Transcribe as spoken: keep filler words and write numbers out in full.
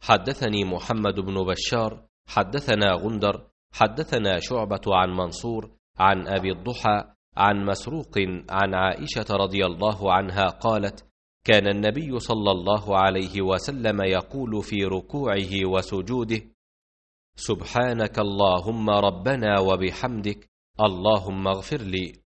حدثني محمد بن بشار حدثنا غندر حدثنا شعبة عن منصور عن أبي الضحى عن مسروق عن عائشة رضي الله عنها قالت: كان النبي صلى الله عليه وسلم يقول في ركوعه وسجوده: سبحانك اللهم ربنا وبحمدك، اللهم اغفر لي.